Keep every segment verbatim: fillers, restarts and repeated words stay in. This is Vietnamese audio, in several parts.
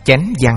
Chánh văn.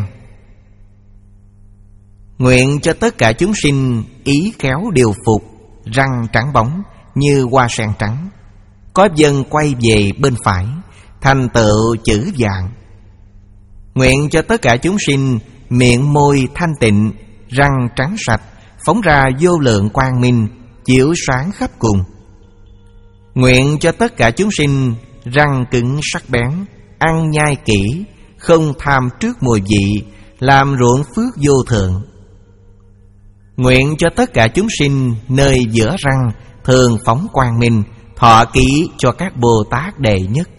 Nguyện cho tất cả chúng sinh ý khéo điều phục, răng trắng bóng như hoa sen trắng, có dân quay về bên phải, thành tựu chữ vàng. Nguyện cho tất cả chúng sinh miệng môi thanh tịnh, răng trắng sạch, phóng ra vô lượng quang minh, chiếu sáng khắp cùng. Nguyện cho tất cả chúng sinh răng cứng sắc bén, ăn nhai kỹ, không tham trước mùi vị, làm ruộng phước vô thượng. Nguyện cho tất cả chúng sinh nơi giữa răng thường phóng quang minh, thọ ký cho các Bồ Tát đệ nhất.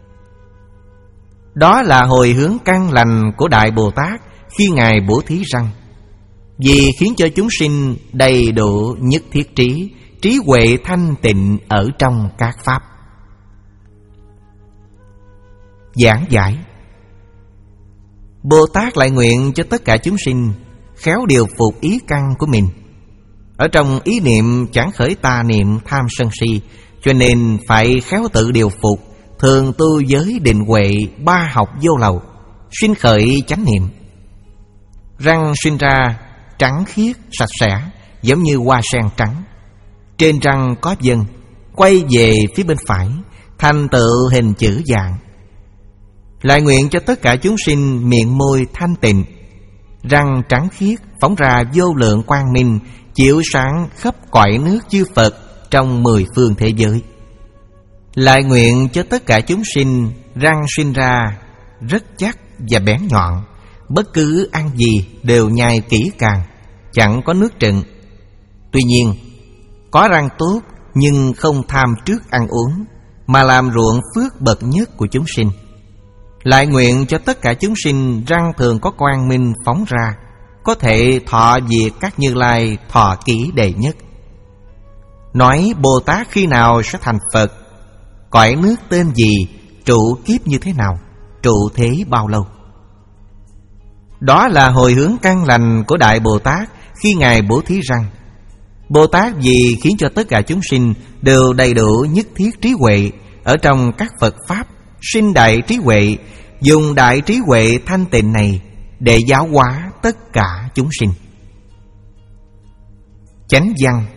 Đó là hồi hướng căn lành của Đại Bồ Tát khi Ngài bố thí răng, vì khiến cho chúng sinh đầy đủ nhất thiết trí, trí huệ thanh tịnh ở trong các pháp. Giảng giải. Bồ Tát lại nguyện cho tất cả chúng sinh khéo điều phục ý căn của mình. Ở trong ý niệm chẳng khởi tà niệm tham sân si, cho nên phải khéo tự điều phục, thường tu giới định huệ, ba học vô lậu, sinh khởi chánh niệm. Răng sinh ra trắng khiết, sạch sẽ, giống như hoa sen trắng. Trên răng có vân, quay về phía bên phải, thành tựu hình chữ vàng. Lại nguyện cho tất cả chúng sinh miệng môi thanh tịnh, răng trắng khiết, phóng ra vô lượng quang minh, chiếu sáng khắp cõi nước chư Phật trong mười phương thế giới. Lại nguyện cho tất cả chúng sinh răng sinh ra rất chắc và bén nhọn, bất cứ ăn gì đều nhai kỹ càng, chẳng có nước trựng. Tuy nhiên, có răng tốt nhưng không tham trước ăn uống, mà làm ruộng phước bậc nhất của chúng sinh. Lại nguyện cho tất cả chúng sinh răng thường có quang minh phóng ra, có thể thọ diệt các Như Lai thọ ký đệ nhất. Nói Bồ Tát khi nào sẽ thành Phật, cõi nước tên gì, trụ kiếp như thế nào, trụ thế bao lâu. Đó là hồi hướng căn lành của Đại Bồ Tát khi Ngài bố thí răng. Bồ Tát vì khiến cho tất cả chúng sinh đều đầy đủ nhất thiết trí huệ, ở trong các Phật Pháp sinh đại trí huệ, dùng đại trí huệ thanh tịnh này để giáo hóa tất cả chúng sinh. Chánh văn.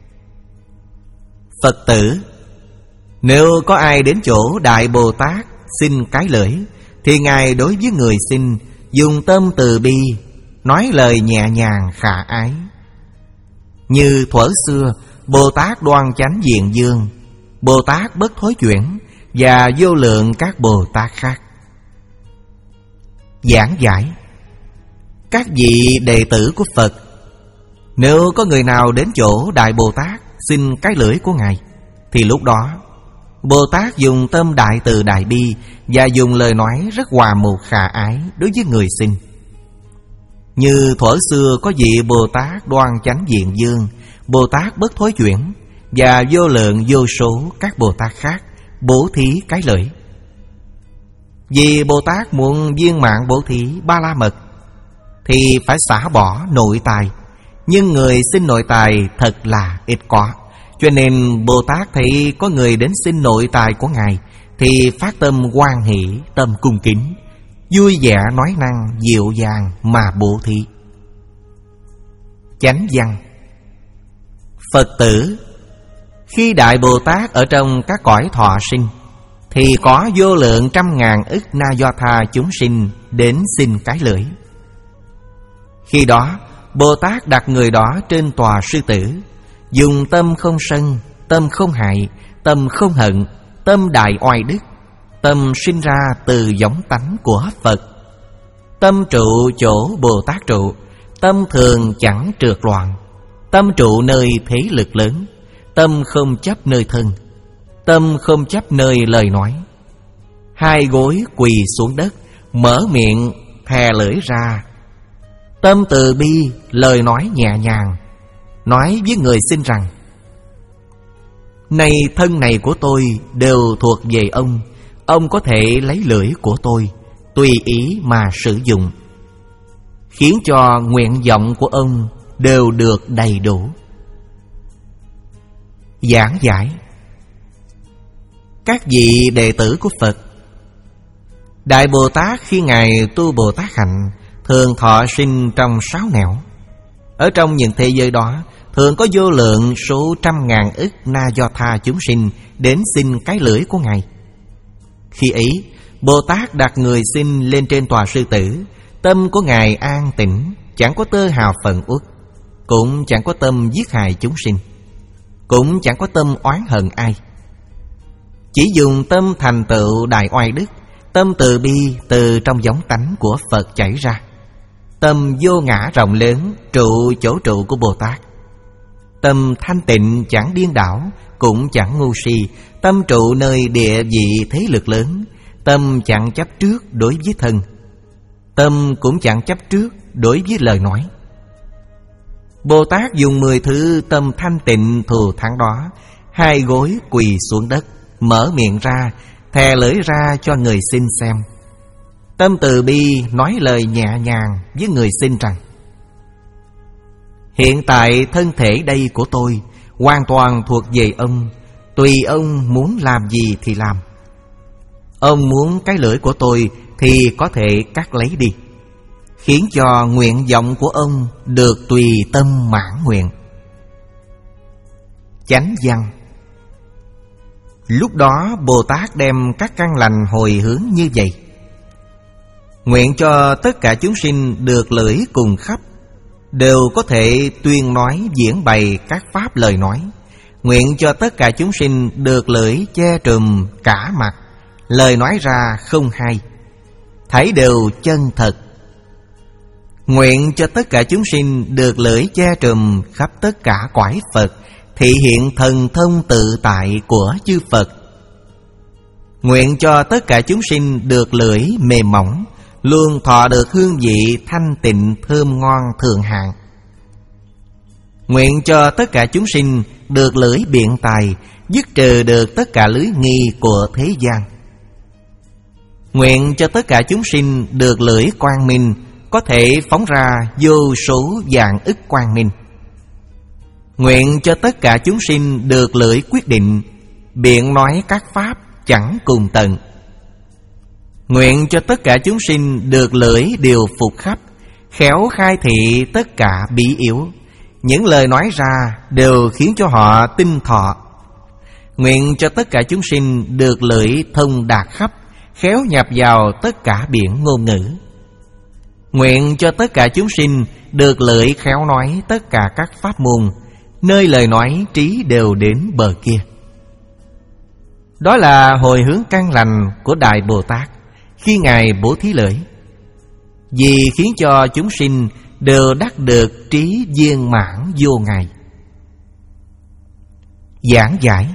Phật tử, nếu có ai đến chỗ Đại Bồ Tát xin cái lưỡi, thì Ngài đối với người xin dùng tâm từ bi, nói lời nhẹ nhàng khả ái. Như thuở xưa Bồ Tát Đoan Chánh Diện Dương, Bồ Tát Bất Thối Chuyển và vô lượng các Bồ Tát khác. Giảng giải. Các vị đệ tử của Phật, nếu có người nào đến chỗ Đại Bồ Tát xin cái lưỡi của Ngài, thì lúc đó Bồ Tát dùng tâm đại từ đại bi và dùng lời nói rất hòa mục khả ái đối với người xin. Như thuở xưa có vị Bồ Tát Đoan Chánh Diện Dương, Bồ Tát Bất Thối Chuyển và vô lượng vô số các Bồ Tát khác bố thí cái lưỡi. Vì Bồ Tát muốn viên mãn bố thí ba la mật thì phải xả bỏ nội tài, nhưng người xin nội tài thật là ít có. Cho nên Bồ Tát thấy có người đến xin nội tài của Ngài thì phát tâm hoan hỷ, tâm cung kính, vui vẻ nói năng dịu dàng mà bố thí. Chánh văn. Phật tử, khi Đại Bồ Tát ở trong các cõi thọ sinh, thì có vô lượng trăm ngàn ức na do tha chúng sinh đến xin cái lưỡi. Khi đó Bồ Tát đặt người đó trên tòa sư tử, dùng tâm không sân, tâm không hại, tâm không hận, tâm đại oai đức, tâm sinh ra từ giống tánh của Phật. Tâm trụ chỗ Bồ Tát trụ, tâm thường chẳng trượt loạn, tâm trụ nơi thế lực lớn, tâm không chấp nơi thân, tâm không chấp nơi lời nói. Hai gối quỳ xuống đất, mở miệng thè lưỡi ra, tâm từ bi, lời nói nhẹ nhàng, nói với người xin rằng: này thân này của tôi đều thuộc về ông, ông có thể lấy lưỡi của tôi tùy ý mà sử dụng, khiến cho nguyện vọng của ông đều được đầy đủ. Giảng giải. Các vị đệ tử của Phật, Đại Bồ Tát khi Ngài tu Bồ Tát hạnh thường thọ sinh trong sáu nẻo. Ở trong những thế giới đó thường có vô lượng số trăm ngàn ức Na Do Tha chúng sinh đến xin cái lưỡi của Ngài. Khi ấy Bồ Tát đặt người xin lên trên tòa sư tử. Tâm của Ngài an tĩnh, chẳng có tơ hào phận uất, cũng chẳng có tâm giết hại chúng sinh, cũng chẳng có tâm oán hận ai. Chỉ dùng tâm thành tựu đại oai đức, tâm từ bi từ trong giống tánh của Phật chảy ra. Tâm vô ngã rộng lớn trụ chỗ trụ của Bồ Tát. Tâm thanh tịnh chẳng điên đảo, cũng chẳng ngu si. Tâm trụ nơi địa vị thế lực lớn. Tâm chẳng chấp trước đối với thân. Tâm cũng chẳng chấp trước đối với lời nói. Bồ Tát dùng mười thứ tâm thanh tịnh thù thắng đó. Hai gối quỳ xuống đất, mở miệng ra, thè lưỡi ra cho người xin xem. Tâm từ bi nói lời nhẹ nhàng với người xin rằng: hiện tại thân thể đây của tôi hoàn toàn thuộc về ông, tùy ông muốn làm gì thì làm. Ông muốn cái lưỡi của tôi thì có thể cắt lấy đi, khiến cho nguyện vọng của ông được tùy tâm mãn nguyện. Chánh văn. Lúc đó Bồ Tát đem các căn lành hồi hướng như vậy: nguyện cho tất cả chúng sinh được lưỡi cùng khắp, đều có thể tuyên nói diễn bày các pháp lời nói. Nguyện cho tất cả chúng sinh được lưỡi che trùm cả mặt, lời nói ra không hay, thảy đều chân thật. Nguyện cho tất cả chúng sinh được lưỡi che trùm khắp tất cả cõi Phật, thị hiện thần thông tự tại của chư Phật. Nguyện cho tất cả chúng sinh được lưỡi mềm mỏng, luôn thọ được hương vị thanh tịnh thơm ngon thượng hạng. Nguyện cho tất cả chúng sinh được lưỡi biện tài, dứt trừ được tất cả lưới nghi của thế gian. Nguyện cho tất cả chúng sinh được lưỡi quang minh, có thể phóng ra vô số vạn ức quang minh. Nguyện cho tất cả chúng sinh được lưỡi quyết định, biện nói các pháp chẳng cùng tận. Nguyện cho tất cả chúng sinh được lưỡi điều phục khắp, khéo khai thị tất cả bí yếu. Những lời nói ra đều khiến cho họ tinh thọ. Nguyện cho tất cả chúng sinh được lưỡi thông đạt khắp, khéo nhập vào tất cả biển ngôn ngữ. Nguyện cho tất cả chúng sinh được lưỡi khéo nói tất cả các pháp môn, nơi lời nói trí đều đến bờ kia. Đó là hồi hướng căn lành của Đại Bồ Tát khi Ngài bố thí lưỡi, vì khiến cho chúng sinh đều đắc được trí viên mãn vô ngại. Giảng giải.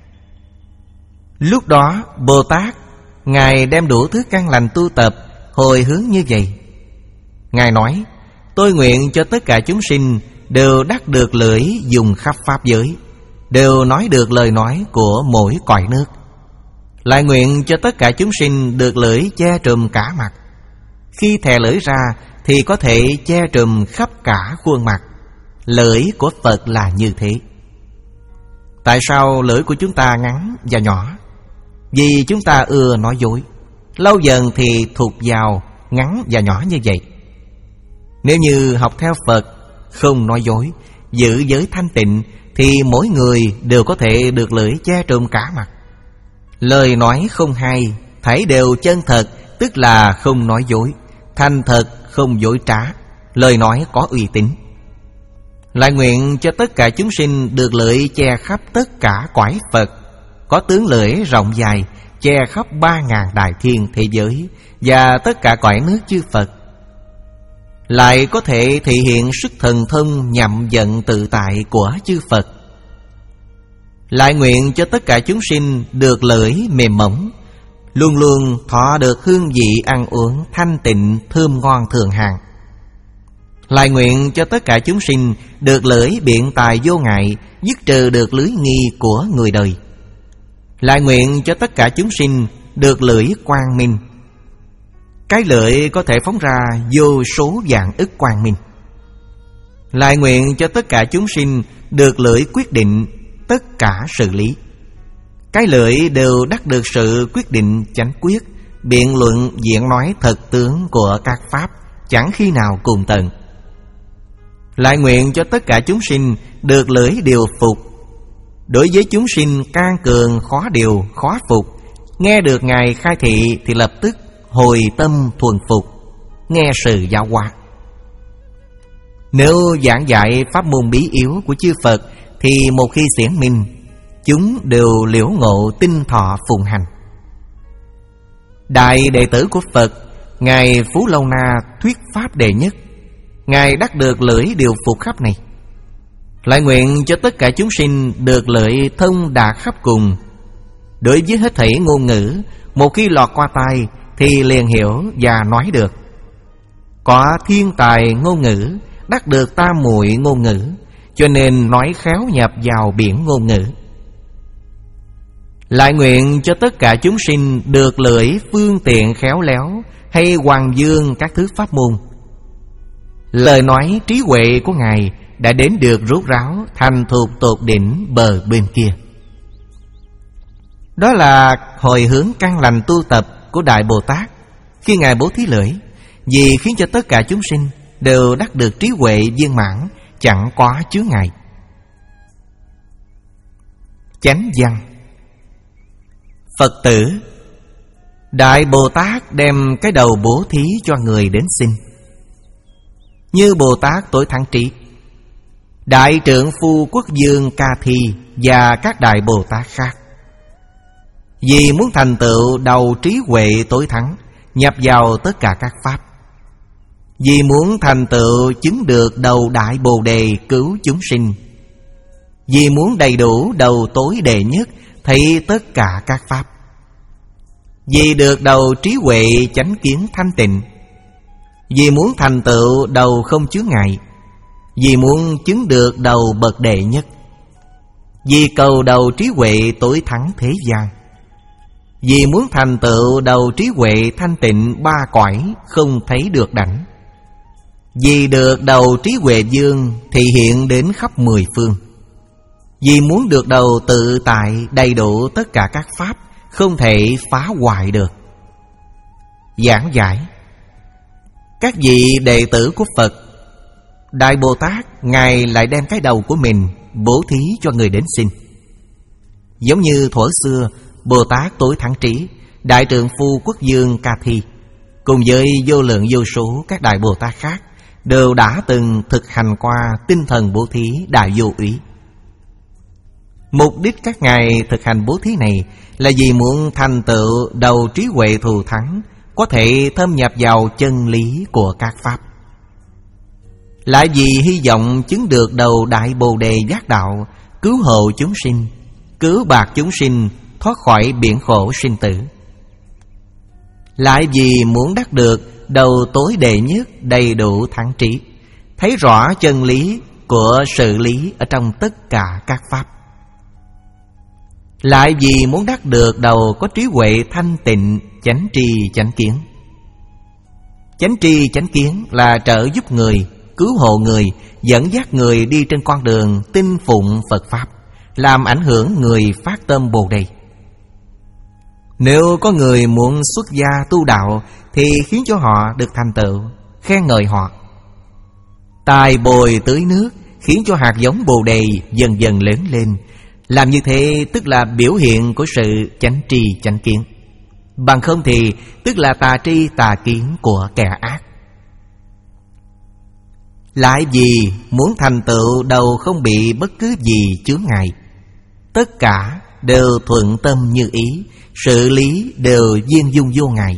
Lúc đó Bồ Tát Ngài đem đủ thứ căn lành tu tập hồi hướng như vậy. Ngài nói: tôi nguyện cho tất cả chúng sinh đều đắc được lưỡi dùng khắp pháp giới, đều nói được lời nói của mỗi cõi nước. Lại nguyện cho tất cả chúng sinh được lưỡi che trùm cả mặt. Khi thè lưỡi ra thì có thể che trùm khắp cả khuôn mặt. Lưỡi của Phật là như thế. Tại sao lưỡi của chúng ta ngắn và nhỏ? Vì chúng ta ưa nói dối. Lâu dần thì thuộc vào ngắn và nhỏ như vậy. Nếu như học theo Phật, không nói dối, giữ giới thanh tịnh, thì mỗi người đều có thể được lưỡi che trùm cả mặt. Lời nói không hay, thảy đều chân thật, tức là không nói dối, thành thật không dối trá, lời nói có uy tín. Lại nguyện cho tất cả chúng sinh được lưỡi che khắp tất cả cõi Phật, có tướng lưỡi rộng dài, che khắp ba ngàn đại thiên thế giới và tất cả cõi nước chư Phật. Lại có thể thể hiện sức thần thông nhậm vận tự tại của chư Phật. Lại nguyện cho tất cả chúng sinh được lưỡi mềm mỏng, luôn luôn thọ được hương vị ăn uống thanh tịnh thơm ngon thường hạng. Lại nguyện cho tất cả chúng sinh được lưỡi biện tài vô ngại, dứt trừ được lưới nghi của người đời. Lại nguyện cho tất cả chúng sinh được lưỡi quang minh. Cái lưỡi có thể phóng ra vô số vạn ức quang minh. Lại nguyện cho tất cả chúng sinh được lưỡi quyết định tất cả sự lý. Cái lưỡi đều đắc được sự quyết định chánh quyết, biện luận diễn nói thật tướng của các pháp chẳng khi nào cùng tận. Lại nguyện cho tất cả chúng sinh được lưỡi điều phục. Đối với chúng sinh can cường khó điều khó phục, nghe được Ngài khai thị thì lập tức hồi tâm thuần phục, nghe sự giáo hóa. Nếu giảng dạy pháp môn bí yếu của chư Phật thì một khi xiển minh, chúng đều liễu ngộ tinh thọ phụng hành. Đại đệ tử của Phật Ngài Phú Lâu Na thuyết pháp đệ nhất, Ngài đắc được lưỡi điều phục khắp này. Lại nguyện cho tất cả chúng sinh được lợi thông đạt khắp cùng. Đối với hết thảy ngôn ngữ, một khi lọt qua tai thì liền hiểu và nói được. Có thiên tài ngôn ngữ, đắc được tam muội ngôn ngữ, cho nên nói khéo nhập vào biển ngôn ngữ. Lại nguyện cho tất cả chúng sinh được lưỡi phương tiện khéo léo hay hoàng dương các thứ pháp môn. Lời nói trí huệ của Ngài đã đến được rốt ráo thành thục tột đỉnh bờ bên kia. Đó là hồi hướng căn lành tu tập của Đại Bồ Tát khi Ngài bố thí lưỡi, vì khiến cho tất cả chúng sinh đều đắc được trí huệ viên mãn, chẳng quá chướng ngại. Chánh văn. Phật tử, Đại Bồ Tát đem cái đầu bố thí cho người đến xin, như Bồ Tát Tối Thắng Trí, Đại Trượng Phu Quốc Dương Ca Thi và các Đại Bồ Tát khác. Vì muốn thành tựu đầu trí huệ tối thắng, nhập vào tất cả các pháp. Vì muốn thành tựu chứng được đầu Đại Bồ Đề cứu chúng sinh. Vì muốn đầy đủ đầu tối đệ nhất thấy tất cả các pháp. Vì được đầu trí huệ chánh kiến thanh tịnh. Vì muốn thành tựu đầu không chướng ngại. Vì muốn chứng được đầu bậc đệ nhất. Vì cầu đầu trí huệ tối thắng thế gian. Vì muốn thành tựu đầu trí huệ thanh tịnh ba cõi không thấy được đảnh. Vì được đầu trí huệ dương thì hiện đến khắp mười phương. Vì muốn được đầu tự tại đầy đủ tất cả các pháp không thể phá hoại được. Giảng giải. Các vị đệ tử của Phật, Đại Bồ Tát Ngài lại đem cái đầu của mình bố thí cho người đến xin. Giống như thuở xưa Bồ Tát Tối Thắng Trí, Đại Trượng Phu Quốc Dương Ca Thi cùng với vô lượng vô số các Đại Bồ Tát khác đều đã từng thực hành qua tinh thần bố thí đại vô úy. Mục đích các ngài thực hành bố thí này là vì muốn thành tựu đầu trí huệ thù thắng, có thể thâm nhập vào chân lý của các pháp. Lại vì hy vọng chứng được đầu Đại Bồ Đề giác đạo, cứu hộ chúng sinh, cứu bạc chúng sinh thoát khỏi biển khổ sinh tử. Lại vì muốn đắc được đầu tối đệ nhất đầy đủ thắng trí, thấy rõ chân lý của sự lý ở trong tất cả các pháp. Lại vì muốn đắc được đầu có trí huệ thanh tịnh, chánh tri chánh kiến. Chánh tri chánh kiến là trợ giúp người, cứu hộ người, dẫn dắt người đi trên con đường tin phụng Phật Pháp, làm ảnh hưởng người phát tâm Bồ Đề. Nếu có người muốn xuất gia tu đạo thì khiến cho họ được thành tựu, khen ngợi họ. Tài bồi tưới nước khiến cho hạt giống Bồ Đề dần dần lớn lên. Làm như thế tức là biểu hiện của sự chánh tri chánh kiến. Bằng không thì tức là tà tri tà kiến của kẻ ác. Lại vì muốn thành tựu đầu không bị bất cứ gì chướng ngại, tất cả đều thuận tâm như ý, sự lý đều viên dung vô ngại.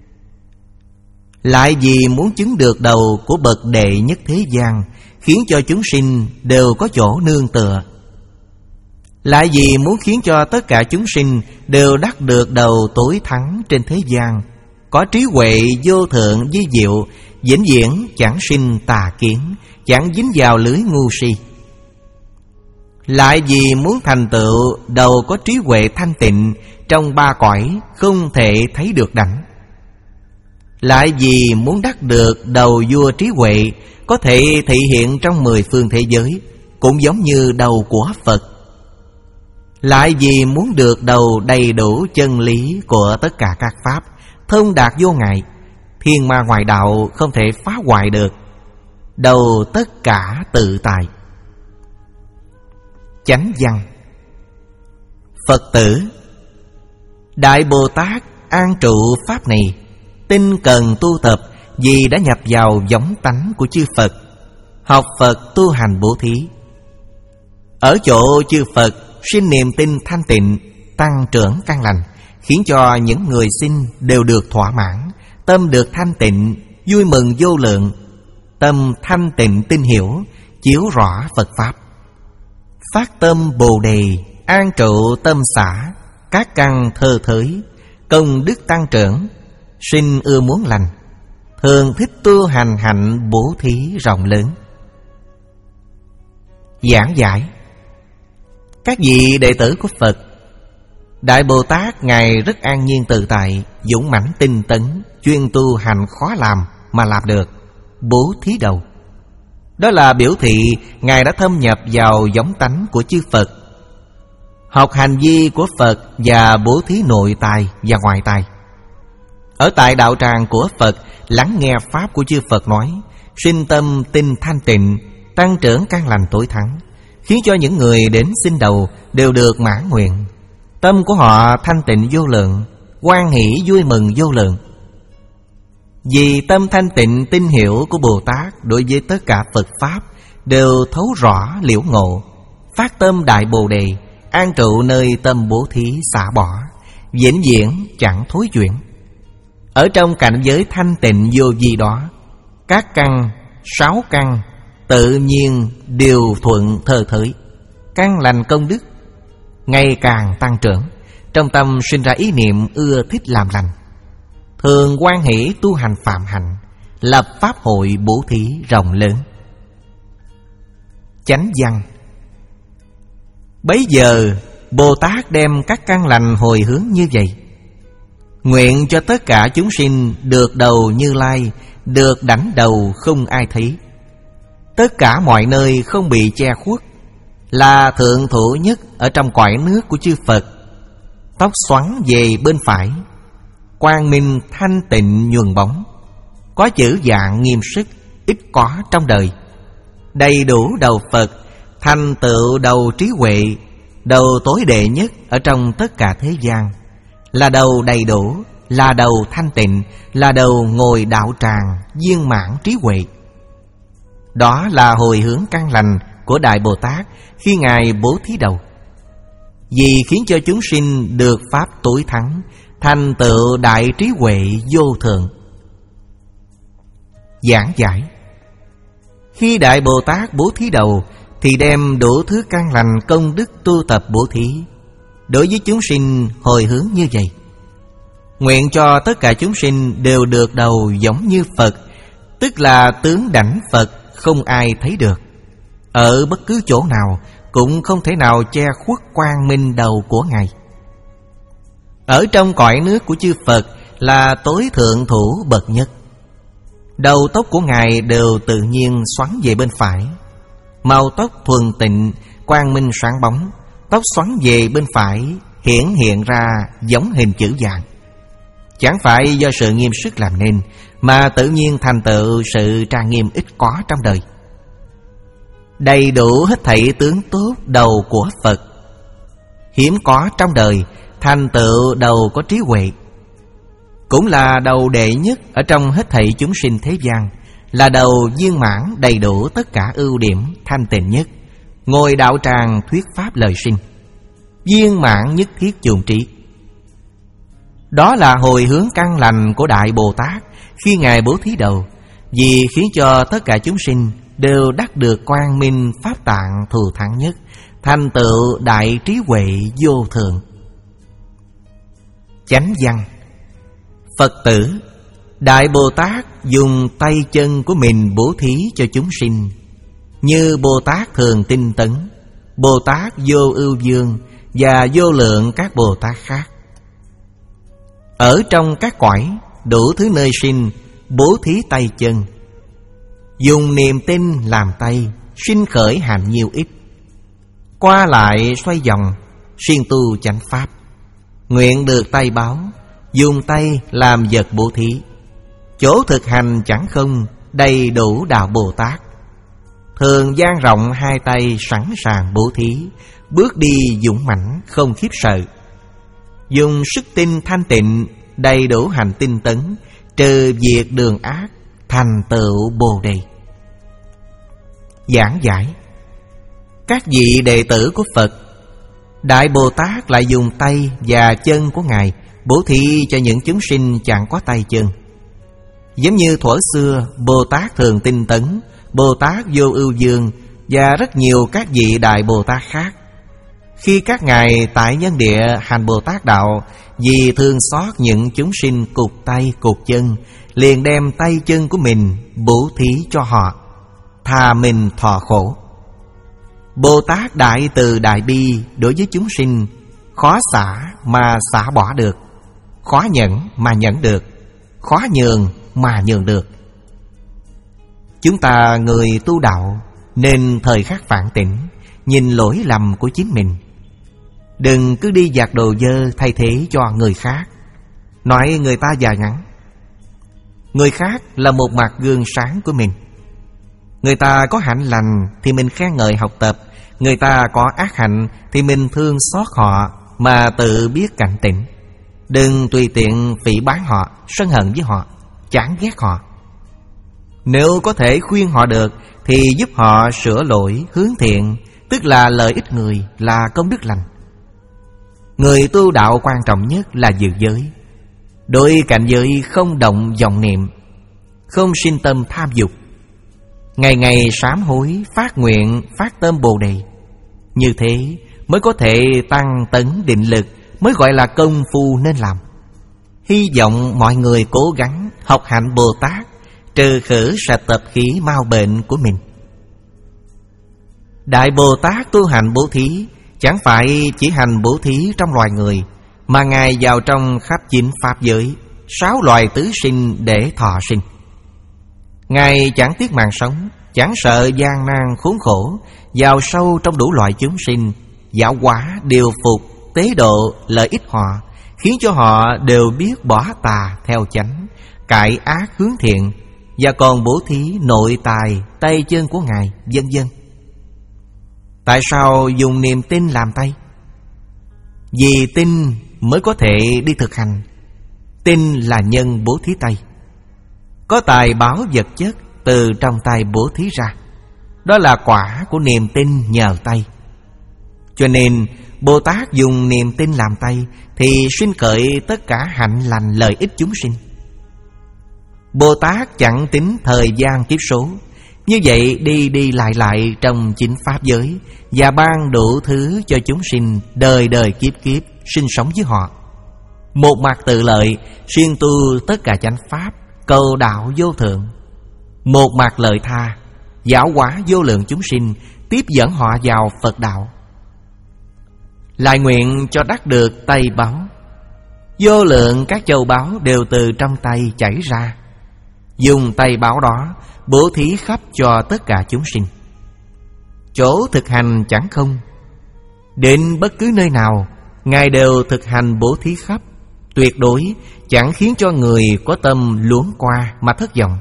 Lại vì muốn chứng được đầu của bậc đệ nhất thế gian, khiến cho chúng sinh đều có chỗ nương tựa. Lại vì muốn khiến cho tất cả chúng sinh đều đắc được đầu tối thắng trên thế gian, có trí huệ vô thượng vi diệu, vĩnh viễn chẳng sinh tà kiến, chẳng dính vào lưới ngu si. Lại vì muốn thành tựu đầu có trí huệ thanh tịnh, trong ba cõi không thể thấy được đảnh. Lại vì muốn đắc được đầu vua trí huệ, có thể thị hiện trong mười phương thế giới, cũng giống như đầu của Phật. Lại vì muốn được đầu đầy đủ chân lý của tất cả các pháp, thông đạt vô ngại, thiên ma ngoại đạo không thể phá hoại được, đầu tất cả tự tại. Chánh văn. Phật tử, Đại Bồ Tát an trụ pháp này, tinh cần tu tập vì đã nhập vào giống tánh của chư Phật, học Phật tu hành bố thí. Ở chỗ chư Phật sinh niềm tin thanh tịnh, tăng trưởng căn lành, khiến cho những người sinh đều được thỏa mãn, tâm được thanh tịnh, vui mừng vô lượng. Tâm thanh tịnh tinh hiểu, chiếu rõ Phật Pháp. Phát tâm Bồ Đề, an trụ tâm xả, các căn thơ thới, công đức tăng trưởng, sinh ưa muốn lành, thường thích tu hành hạnh bố thí rộng lớn. Giảng giải. Các vị đệ tử của Phật, Đại Bồ Tát Ngài rất an nhiên tự tại, dũng mãnh tinh tấn, chuyên tu hành khó làm mà làm được, bố thí đầu. Đó là biểu thị Ngài đã thâm nhập vào giống tánh của chư Phật, học hành vi của Phật và bố thí nội tài và ngoại tài. Ở tại đạo tràng của Phật, lắng nghe Pháp của chư Phật nói, sinh tâm tinh thanh tịnh, tăng trưởng căn lành tối thắng, khiến cho những người đến xin đầu đều được mãn nguyện. Tâm của họ thanh tịnh vô lượng, hoan hỷ vui mừng vô lượng. Vì tâm thanh tịnh tinh hiểu của Bồ Tát đối với tất cả Phật Pháp đều thấu rõ liễu ngộ, phát tâm Đại Bồ Đề, an trụ nơi tâm bố thí xả bỏ, vĩnh viễn chẳng thối chuyển. Ở trong cảnh giới thanh tịnh vô vi đó, các căn, sáu căn tự nhiên đều thuận thơ thới, căn lành công đức ngày càng tăng trưởng. Trong tâm sinh ra ý niệm ưa thích làm lành, thường hoan hỷ tu hành phạm hạnh, lập pháp hội bố thí rộng lớn. Chánh văn. Bấy giờ Bồ Tát đem các căn lành hồi hướng như vậy: nguyện cho tất cả chúng sinh được đầu Như Lai, được đảnh đầu không ai thấy, tất cả mọi nơi không bị che khuất, là thượng thủ nhất ở trong cõi nước của chư Phật. Tóc xoắn về bên phải, quang minh thanh tịnh nhuần bóng, có chữ dạng nghiêm sức, ít có trong đời. Đầy đủ đầu Phật, thành tựu đầu trí huệ, đầu tối đệ nhất ở trong tất cả thế gian, là đầu đầy đủ, là đầu thanh tịnh, là đầu ngồi đạo tràng viên mãn trí huệ. Đó là hồi hướng căn lành của Đại Bồ Tát khi Ngài bố thí đầu, vì khiến cho chúng sinh được pháp tối thắng, thành tựu đại trí huệ vô thượng. Giảng giải. Khi Đại Bồ Tát bố thí đầu thì đem đủ thứ căn lành công đức tu tập bố thí. Đối với chúng sinh hồi hướng như vậy: nguyện cho tất cả chúng sinh đều được đầu giống như Phật, tức là tướng đảnh Phật không ai thấy được. Ở bất cứ chỗ nào cũng không thể nào che khuất quang minh đầu của Ngài. Ở trong cõi nước của chư Phật là tối thượng thủ bậc nhất. Đầu tóc của Ngài đều tự nhiên xoắn về bên phải, màu tóc thuần tịnh, quang minh sáng bóng. Tóc xoắn về bên phải hiển hiện ra giống hình chữ vàng, chẳng phải do sự nghiêm sức làm nên, mà tự nhiên thành tựu sự trang nghiêm ít có trong đời. Đầy đủ hết thảy tướng tốt đầu của Phật, hiếm có trong đời, thành tựu đầu có trí huệ. Cũng là đầu đệ nhất ở trong hết thảy chúng sinh thế gian, là đầu viên mãn đầy đủ tất cả ưu điểm, thanh tịnh nhất, ngồi đạo tràng thuyết pháp lời sinh, viên mãn nhất thiết chủng trí. Đó là hồi hướng căn lành của Đại Bồ Tát khi Ngài bố thí đầu, vì khiến cho tất cả chúng sinh đều đắc được quang minh pháp tạng thù thắng nhất, thành tựu đại trí huệ vô thượng. Chánh văn. Phật tử, Đại Bồ Tát dùng tay chân của mình bố thí cho chúng sinh, như Bồ Tát thường tinh tấn, Bồ Tát vô ưu dương và vô lượng các Bồ Tát khác. Ở trong các cõi, đủ thứ nơi sinh, bố thí tay chân, dùng niềm tin làm tay, sinh khởi hạnh nhiều ít, qua lại xoay vòng, siêng tu chánh pháp, nguyện được tay báo, dùng tay làm vật bố thí. Chỗ thực hành chẳng không, đầy đủ đạo Bồ Tát. Thường dang rộng hai tay sẵn sàng bố thí, bước đi dũng mãnh không khiếp sợ. Dùng sức tinh thanh tịnh, đầy đủ hành tinh tấn, trừ diệt đường ác, thành tựu Bồ Đề. Giảng giải: các vị đệ tử của Phật, Đại Bồ Tát lại dùng tay và chân của Ngài bố thí cho những chúng sinh chẳng có tay chân. Giống như thuở xưa Bồ Tát Thường Tinh Tấn, Bồ Tát Vô Ưu Dương và rất nhiều các vị Đại Bồ Tát khác. Khi các ngài tại nhân địa hành Bồ Tát đạo, vì thương xót những chúng sinh cụt tay cụt chân, liền đem tay chân của mình bố thí cho họ, thà mình thọ khổ. Bồ Tát Đại Từ Đại Bi đối với chúng sinh, khó xả mà xả bỏ được, khó nhẫn mà nhẫn được, khó nhường mà nhường được. Chúng ta người tu đạo nên thời khắc phản tỉnh, nhìn lỗi lầm của chính mình. Đừng cứ đi giặt đồ dơ thay thế cho người khác, nói người ta già ngắn. Người khác là một mặt gương sáng của mình. Người ta có hạnh lành thì mình khen ngợi học tập, người ta có ác hạnh thì mình thương xót họ mà tự biết cảnh tỉnh. Đừng tùy tiện phỉ báng họ, sân hận với họ, chán ghét họ. Nếu có thể khuyên họ được thì giúp họ sửa lỗi hướng thiện, tức là lợi ích người, là công đức lành. Người tu đạo quan trọng nhất là giữ giới. Đối cảnh giới không động vọng niệm, không sinh tâm tham dục, ngày ngày sám hối, phát nguyện, phát tâm Bồ Đề. Như thế mới có thể tăng tấn định lực, mới gọi là công phu nên làm. Hy vọng mọi người cố gắng học hạnh Bồ Tát, trừ khử sạch tập khí mau bệnh của mình. Đại Bồ Tát tu hành bố thí chẳng phải chỉ hành bố thí trong loài người, mà Ngài vào trong khắp chín pháp giới, sáu loài tứ sinh để thọ sinh. Ngài chẳng tiếc mạng sống, chẳng sợ gian nan khốn khổ, vào sâu trong đủ loại chúng sinh, giáo hóa, điều phục, tế độ, lợi ích họ, khiến cho họ đều biết bỏ tà theo chánh, cải ác hướng thiện, và còn bố thí nội tài, tay chân của Ngài, vân vân. Tại sao dùng niềm tin làm tay? Vì tin mới có thể đi thực hành. Tin là nhân bố thí tay. Có tài báo vật chất từ trong tay bố thí ra, đó là quả của niềm tin nhờ tay. Cho nên Bồ Tát dùng niềm tin làm tay thì sinh khởi tất cả hạnh lành lợi ích chúng sinh. Bồ Tát chẳng tính thời gian kiếp số, như vậy đi đi lại lại trong chín pháp giới, và ban đủ thứ cho chúng sinh đời đời kiếp kiếp sinh sống với họ. Một mặt tự lợi, siêng tu tất cả chánh pháp, cầu đạo vô thượng. Một mặt lợi tha, giáo hóa vô lượng chúng sinh, tiếp dẫn họ vào Phật đạo. Lại nguyện cho đắc được tay báu. Vô lượng các châu báu đều từ trong tay chảy ra. Dùng tay báu đó bố thí khắp cho tất cả chúng sinh. Chỗ thực hành chẳng không, đến bất cứ nơi nào Ngài đều thực hành bố thí khắp, tuyệt đối chẳng khiến cho người có tâm luống qua mà thất vọng.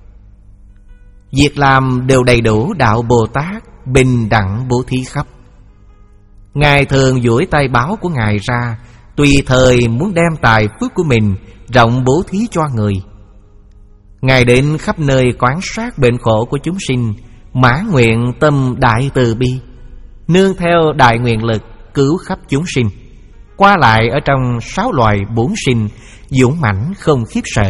Việc làm đều đầy đủ đạo Bồ Tát, bình đẳng bố thí khắp. Ngài thường duỗi tay báo của Ngài ra, tùy thời muốn đem tài phước của mình rộng bố thí cho người. Ngài đến khắp nơi quán sát bệnh khổ của chúng sinh, mãn nguyện tâm đại từ bi, nương theo đại nguyện lực cứu khắp chúng sinh, qua lại ở trong sáu loài bốn sinh, dũng mãnh không khiếp sợ.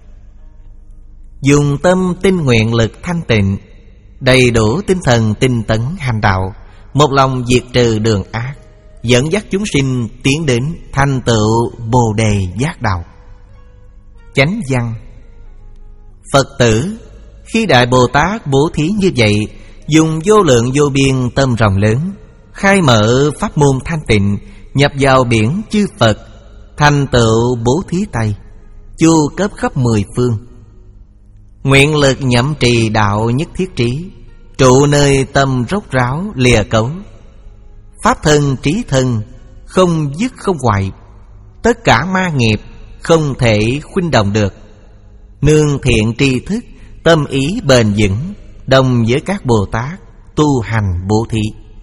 Dùng tâm tinh nguyện lực thanh tịnh, đầy đủ tinh thần tinh tấn hành đạo, một lòng diệt trừ đường ác, dẫn dắt chúng sinh tiến đến thành tựu Bồ Đề giác đạo. Chánh văn: Phật tử, khi Đại Bồ Tát bố thí như vậy, dùng vô lượng vô biên tâm rộng lớn, khai mở pháp môn thanh tịnh, nhập vào biển chư Phật, thành tựu bố thí tay, chu cấp khắp mười phương. Nguyện lực nhậm trì đạo nhất thiết trí, trụ nơi tâm rốt ráo lìa cấu. Pháp thân trí thân, không dứt không hoại, tất cả ma nghiệp không thể khuynh động được. Nương thiện tri thức, tâm ý bền vững, đồng với các Bồ Tát tu hành bố thí.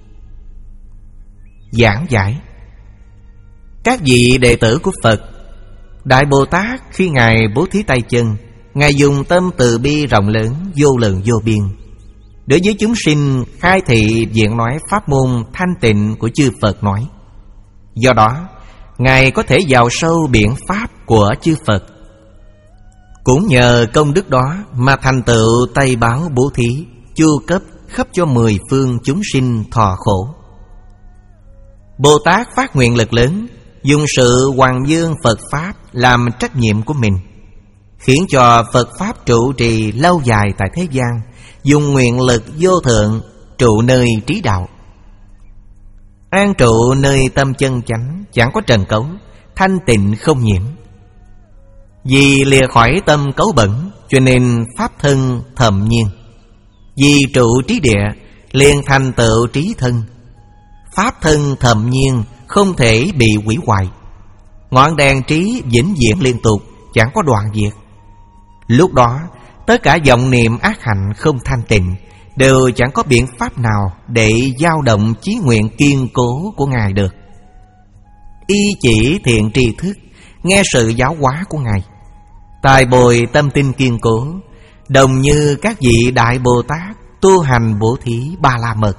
Giảng giải. Các vị đệ tử của Phật, Đại Bồ Tát khi Ngài bố thí tay chân, Ngài dùng tâm từ bi rộng lớn, vô lượng vô biên, đối với chúng sinh khai thị diện nói pháp môn thanh tịnh của chư Phật nói. Do đó Ngài có thể vào sâu biện pháp của chư Phật. Cũng nhờ công đức đó mà thành tựu Tây báo bố thí, chu cấp khắp cho mười phương chúng sinh thọ khổ. Bồ Tát phát nguyện lực lớn, dùng sự hoàng dương Phật Pháp làm trách nhiệm của mình, khiến cho Phật Pháp trụ trì lâu dài tại thế gian, dùng nguyện lực vô thượng trụ nơi trí đạo. An trụ nơi tâm chân chánh, chẳng có trần cấu, thanh tịnh không nhiễm. Vì lìa khỏi tâm cấu bẩn, cho nên Pháp thân thầm nhiên. Vì trụ trí địa, liền thành tựu trí thân. Pháp thân thầm nhiên, không thể bị hủy hoại. Ngọn đèn trí vĩnh viễn liên tục, chẳng có đoạn diệt. Lúc đó, tất cả vọng niệm ác hạnh không thanh tịnh đều chẳng có biện pháp nào để dao động chí nguyện kiên cố của Ngài được. Y chỉ thiện tri thức, nghe sự giáo hóa của Ngài, tài bồi tâm tin kiên cố, đồng như các vị Đại Bồ Tát tu hành bố thí Ba La Mật.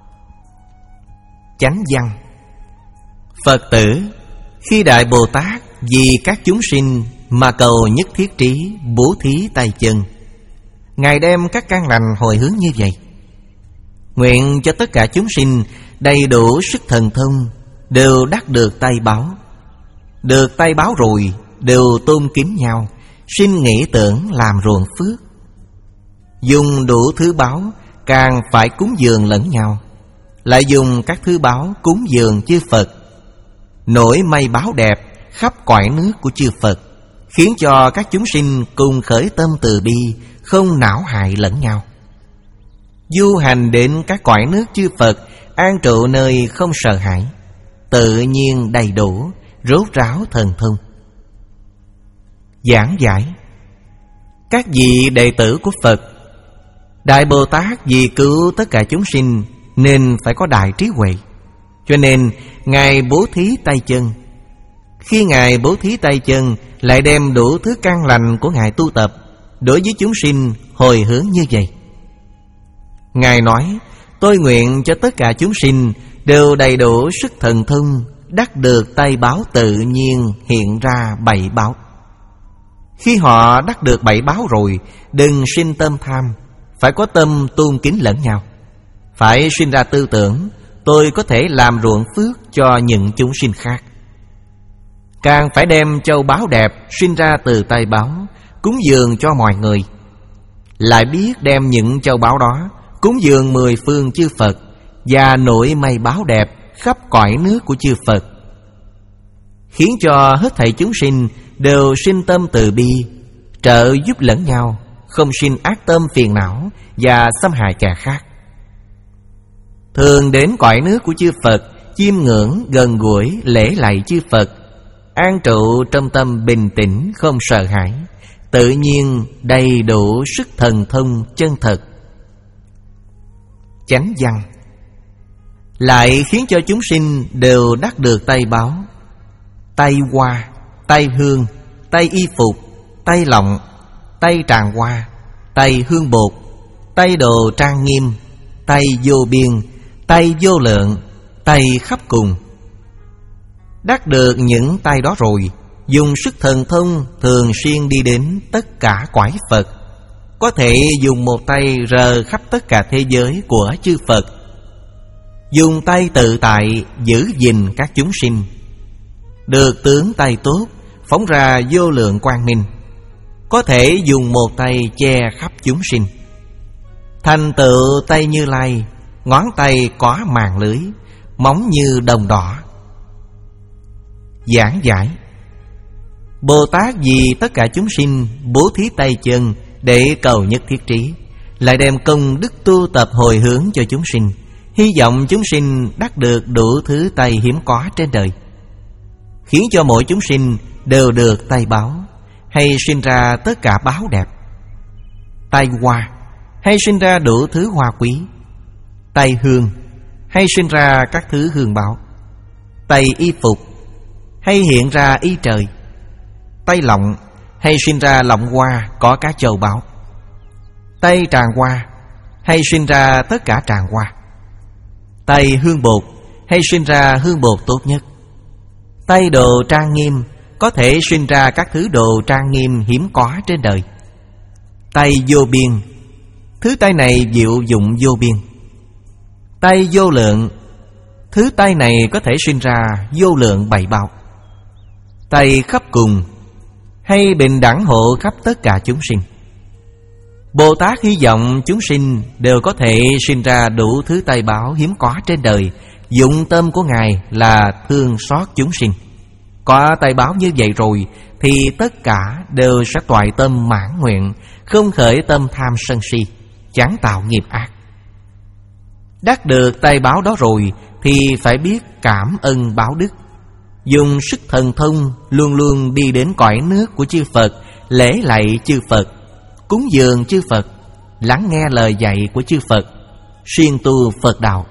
Chánh văn. Phật tử, khi Đại Bồ Tát vì các chúng sinh mà cầu nhất thiết trí bố thí tay chân, Ngài đem các căn lành hồi hướng như vậy. Nguyện cho tất cả chúng sinh đầy đủ sức thần thông, đều đắc được tay báo. Được tay báo rồi, đều tôn kính nhau, sinh nghĩ tưởng làm ruộng phước. Dùng đủ thứ báo, càng phải cúng dường lẫn nhau, lại dùng các thứ báo cúng dường chư Phật. Nổi mây báo đẹp khắp cõi nước của chư Phật, khiến cho các chúng sinh cùng khởi tâm từ bi, không não hại lẫn nhau. Du hành đến các cõi nước chư Phật, an trụ nơi không sợ hãi, tự nhiên đầy đủ, rốt ráo thần thông. Giảng giải. Các vị đệ tử của Phật, Đại Bồ Tát vì cứu tất cả chúng sinh nên phải có đại trí huệ, cho nên Ngài bố thí tay chân. Khi Ngài bố thí tay chân, lại đem đủ thứ căn lành của Ngài tu tập đối với chúng sinh hồi hướng như vậy. Ngài nói: tôi nguyện cho tất cả chúng sinh đều đầy đủ sức thần thông, đắc được tay báo tự nhiên hiện ra bảy báo. Khi họ đắc được bảy báo rồi, đừng sinh tâm tham, phải có tâm tôn kính lẫn nhau. Phải sinh ra tư tưởng tôi có thể làm ruộng phước cho những chúng sinh khác. Càng phải đem châu báu đẹp sinh ra từ tay báo cúng dường cho mọi người. Lại biết đem những châu báu đó cúng dường mười phương chư Phật, và nổi mây báo đẹp khắp cõi nước của chư Phật, khiến cho hết thảy chúng sinh đều sinh tâm từ bi, trợ giúp lẫn nhau, không sinh ác tâm phiền não và xâm hại kẻ khác. Thường đến cõi nước của chư Phật, chiêm ngưỡng gần gũi lễ lạy chư Phật, an trụ trong tâm bình tĩnh không sợ hãi, tự nhiên đầy đủ sức thần thông chân thật. Chánh văn. Lại khiến cho chúng sinh đều đắc được tay báo, tay hoa, tay hương, tay y phục, tay lọng, tay tràng hoa, tay hương bột, tay đồ trang nghiêm, tay vô biên, tay vô lượng, tay khắp cùng. Đắc được những tay đó rồi, dùng sức thần thông thường xuyên đi đến tất cả cõi Phật, có thể dùng một tay rờ khắp tất cả thế giới của chư Phật. Dùng tay tự tại giữ gìn các chúng sinh. Được tướng tay tốt, phóng ra vô lượng quang minh, có thể dùng một tay che khắp chúng sinh. Thành tựu tay Như Lai, ngón tay có màng lưới, móng như đồng đỏ. Giảng giải. Bồ Tát vì tất cả chúng sinh bố thí tay chân để cầu nhất thiết trí, lại đem công đức tu tập hồi hướng cho chúng sinh, hy vọng chúng sinh đắc được đủ thứ tay hiếm có trên đời, khiến cho mỗi chúng sinh đều được tay báo, hay sinh ra tất cả báo đẹp. Tay hoa, hay sinh ra đủ thứ hoa quý. Tay hương, hay sinh ra các thứ hương báo. Tay y phục, hay hiện ra y trời. Tay lọng, hay sinh ra lọng hoa có cá châu báu. Tay tràng hoa, hay sinh ra tất cả tràng hoa. Tay hương bột, hay sinh ra hương bột tốt nhất. Tay đồ trang nghiêm, có thể sinh ra các thứ đồ trang nghiêm hiếm có trên đời. Tay vô biên, thứ tay này diệu dụng vô biên. Tay vô lượng, thứ tay này có thể sinh ra vô lượng bảy báo. Tay khắp cùng, hay bình đẳng hộ khắp tất cả chúng sinh. Bồ Tát hy vọng chúng sinh đều có thể sinh ra đủ thứ tay báo hiếm có trên đời. Dụng tâm của Ngài là thương xót chúng sinh. Có tay báo như vậy rồi thì tất cả đều sẽ toại tâm mãn nguyện, không khởi tâm tham sân si, chẳng tạo nghiệp ác. Đắc được tay báo đó rồi thì phải biết cảm ơn báo đức, dùng sức thần thông luôn luôn đi đến cõi nước của chư Phật, lễ lạy chư Phật, cúng dường chư Phật, lắng nghe lời dạy của chư Phật, siêng tu Phật đạo.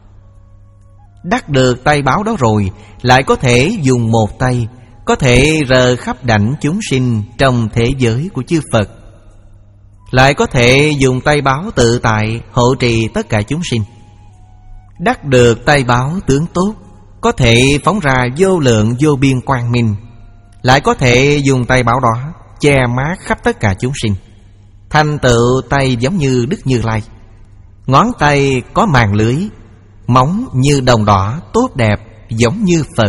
Đắc được tay báo đó rồi lại có thể dùng một tay, có thể rờ khắp đảnh chúng sinh trong thế giới của chư Phật, lại có thể dùng tay báo tự tại hộ trì tất cả chúng sinh. Đắc được tay báo tướng tốt, có thể phóng ra vô lượng vô biên quang minh, lại có thể dùng tay báo đó che mát khắp tất cả chúng sinh, thành tựu tay giống như Đức Như Lai. Ngón tay có màng lưới, móng như đồng đỏ tốt đẹp giống như Phật.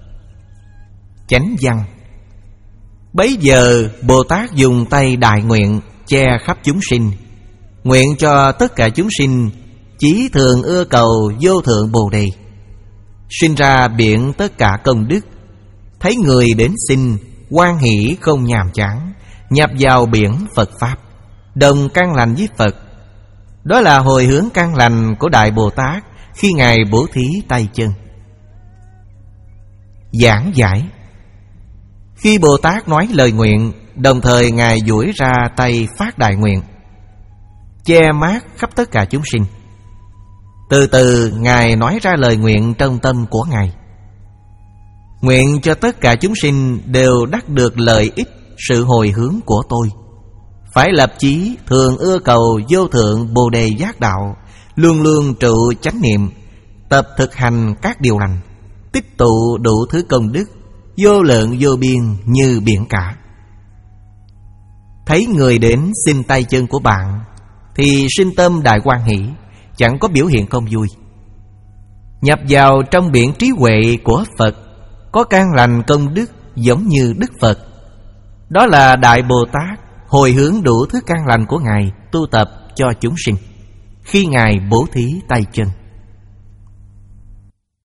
Chánh văn. Bấy giờ Bồ Tát dùng tay đại nguyện che khắp chúng sinh, nguyện cho tất cả chúng sinh chí thường ưa cầu vô thượng Bồ Đề, sinh ra biển tất cả công đức. Thấy người đến xin, hoan hỷ không nhàm chán, nhập vào biển Phật Pháp, đồng căn lành với Phật. Đó là hồi hướng căn lành của Đại Bồ Tát khi Ngài bố thí tay chân. Giảng giải. Khi Bồ Tát nói lời nguyện, đồng thời Ngài duỗi ra tay phát đại nguyện, che mát khắp tất cả chúng sinh. Từ từ Ngài nói ra lời nguyện trong tâm của Ngài: nguyện cho tất cả chúng sinh đều đắc được lợi ích sự hồi hướng của tôi, phải lập chí thường ưa cầu vô thượng Bồ Đề giác đạo, luôn luôn trụ chánh niệm, tập thực hành các điều lành, tích tụ đủ thứ công đức vô lượng vô biên như biển cả. Thấy người đến xin tay chân của bạn thì sinh tâm đại hoan hỷ, chẳng có biểu hiện không vui. Nhập vào trong biển trí huệ của Phật, có căn lành công đức giống như Đức Phật. Đó là Đại Bồ Tát hồi hướng đủ thứ căn lành của Ngài tu tập cho chúng sinh khi Ngài bố thí tay chân.